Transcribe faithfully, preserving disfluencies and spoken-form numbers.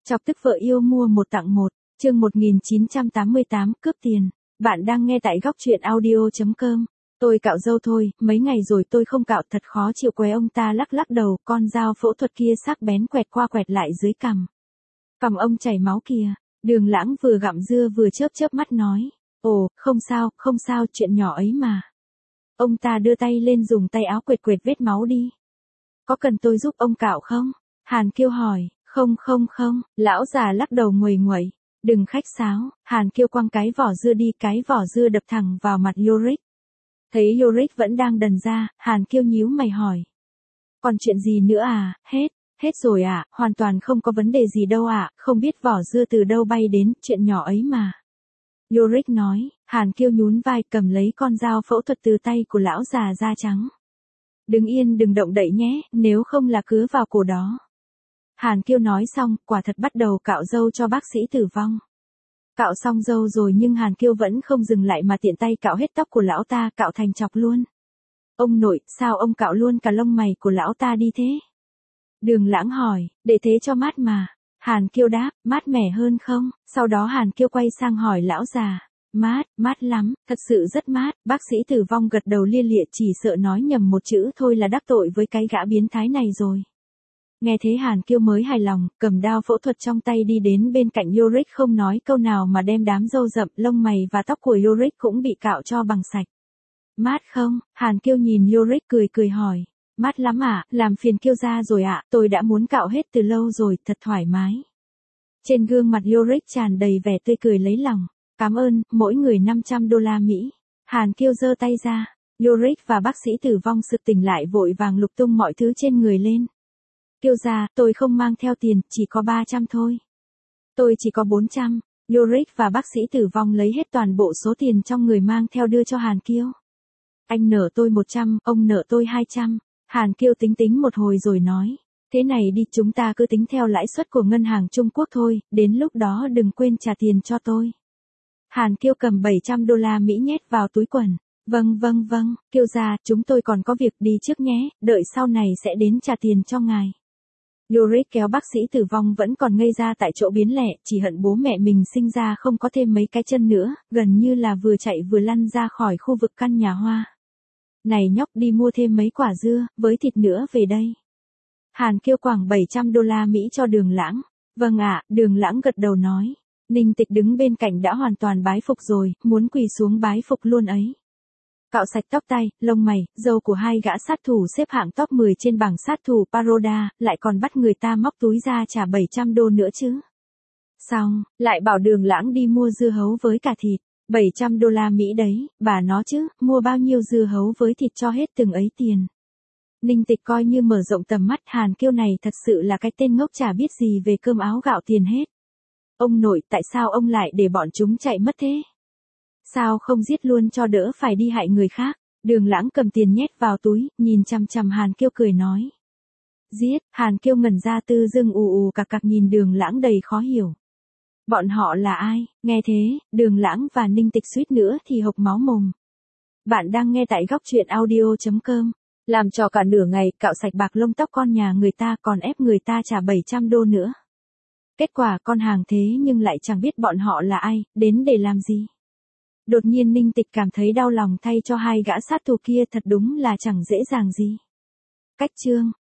Chọc tức vợ yêu mua một tặng một, chương một nghìn chín trăm tám mươi tám, cướp tiền. Bạn đang nghe tại góc truyện audio chấm com. Tôi cạo râu thôi, mấy ngày rồi tôi không cạo, thật khó chịu. Quế ông ta lắc lắc đầu, con dao phẫu thuật kia sắc bén quẹt qua quẹt lại dưới cằm. Cằm ông chảy máu kìa. Đường Lãng vừa gặm dưa vừa chớp chớp mắt nói. Ồ, không sao, không sao, chuyện nhỏ ấy mà. Ông ta đưa tay lên dùng tay áo quệt quệt vết máu đi. Có cần tôi giúp ông cạo không? Hàn Kiêu hỏi. Không không không, lão già lắc đầu nguầy nguậy. Đừng khách sáo. Hàn Kiêu quăng cái vỏ dưa đi, cái vỏ dưa đập thẳng vào mặt Yorick. Thấy Yorick vẫn đang đần ra, Hàn Kiêu nhíu mày hỏi. Còn chuyện gì nữa à? Hết, hết rồi à? Hoàn toàn không có vấn đề gì đâu ạ, à? Không biết vỏ dưa từ đâu bay đến, chuyện nhỏ ấy mà. Yorick nói. Hàn Kiêu nhún vai cầm lấy con dao phẫu thuật từ tay của lão già da trắng. Đứng yên đừng động đậy nhé, nếu không là cứa vào cổ đó. Hàn Kiêu nói xong, quả thật bắt đầu cạo râu cho bác sĩ tử vong. Cạo xong râu rồi nhưng Hàn Kiêu vẫn không dừng lại mà tiện tay cạo hết tóc của lão ta, cạo thành chọc luôn. Ông nội, sao ông cạo luôn cả lông mày của lão ta đi thế? Đường Lãng hỏi, để thế cho mát mà. Hàn Kiêu đáp, mát mẻ hơn không? Sau đó Hàn Kiêu quay sang hỏi lão già. Mát, mát lắm, thật sự rất mát. Bác sĩ tử vong gật đầu lia lịa, chỉ sợ nói nhầm một chữ thôi là đắc tội với cái gã biến thái này rồi. Nghe thế Hàn Kiêu mới hài lòng, cầm đao phẫu thuật trong tay đi đến bên cạnh Yorick, không nói câu nào mà đem đám râu rậm, lông mày và tóc của Yorick cũng bị cạo cho bằng sạch. Mát không? Hàn Kiêu nhìn Yorick cười cười hỏi. Mát lắm ạ, à? Làm phiền Kiêu gia rồi ạ, à? Tôi đã muốn cạo hết từ lâu rồi, thật thoải mái. Trên gương mặt Yorick tràn đầy vẻ tươi cười lấy lòng. Cảm ơn, mỗi người năm trăm đô la Mỹ. Hàn Kiêu giơ tay ra. Yorick và bác sĩ tử vong sực tỉnh lại vội vàng lục tung mọi thứ trên người lên. Kiêu gia, tôi không mang theo tiền, chỉ có ba trăm thôi. Tôi chỉ có bốn trăm. Yorick và bác sĩ tử vong lấy hết toàn bộ số tiền trong người mang theo đưa cho Hàn Kiêu. Anh nợ tôi một trăm, ông nợ tôi hai trăm. Hàn Kiêu tính tính một hồi rồi nói. Thế này đi, chúng ta cứ tính theo lãi suất của ngân hàng Trung Quốc thôi, đến lúc đó đừng quên trả tiền cho tôi. Hàn Kiêu cầm bảy trăm đô la Mỹ nhét vào túi quần. Vâng vâng vâng, Kiêu gia, chúng tôi còn có việc đi trước nhé, đợi sau này sẽ đến trả tiền cho ngài. Yorick kéo bác sĩ tử vong vẫn còn ngây ra tại chỗ biến lẻ, chỉ hận bố mẹ mình sinh ra không có thêm mấy cái chân nữa, gần như là vừa chạy vừa lăn ra khỏi khu vực căn nhà hoa. Này nhóc, đi mua thêm mấy quả dưa, với thịt nữa về đây. Hàn Kiêu quẳng bảy trăm đô la Mỹ cho Đường Lãng. Vâng ạ, Đường Lãng gật đầu nói. Ninh Tịch đứng bên cạnh đã hoàn toàn bái phục rồi, muốn quỳ xuống bái phục luôn ấy. Cạo sạch tóc tai, lông mày, râu của hai gã sát thủ xếp hạng top mười trên bảng sát thủ Paroda, lại còn bắt người ta móc túi ra trả bảy trăm đô nữa chứ. Xong, lại bảo Đường Lãng đi mua dưa hấu với cả thịt, bảy trăm đô la Mỹ đấy, bà nó chứ, mua bao nhiêu dưa hấu với thịt cho hết từng ấy tiền. Ninh Tịch coi như mở rộng tầm mắt, Hàn Kiêu này thật sự là cái tên ngốc chả biết gì về cơm áo gạo tiền hết. Ông nội, tại sao ông lại để bọn chúng chạy mất thế? Sao không giết luôn cho đỡ phải đi hại người khác? Đường Lãng cầm tiền nhét vào túi, nhìn chằm chằm Hàn Kiêu cười nói. Giết, Hàn Kiêu ngẩn ra, tư dưng ù ù cặc cặc nhìn Đường Lãng đầy khó hiểu. Bọn họ là ai? Nghe thế, Đường Lãng và Ninh Tịch suýt nữa thì hộc máu mồm. Bạn đang nghe tại góc truyện audio chấm com. Làm trò cả nửa ngày, cạo sạch bạc lông tóc con nhà người ta, còn ép người ta trả bảy trăm đô nữa. Kết quả con hàng thế nhưng lại chẳng biết bọn họ là ai, đến để làm gì. Đột nhiên Ninh Tịch cảm thấy đau lòng thay cho hai gã sát thủ kia, thật đúng là chẳng dễ dàng gì. Cách chương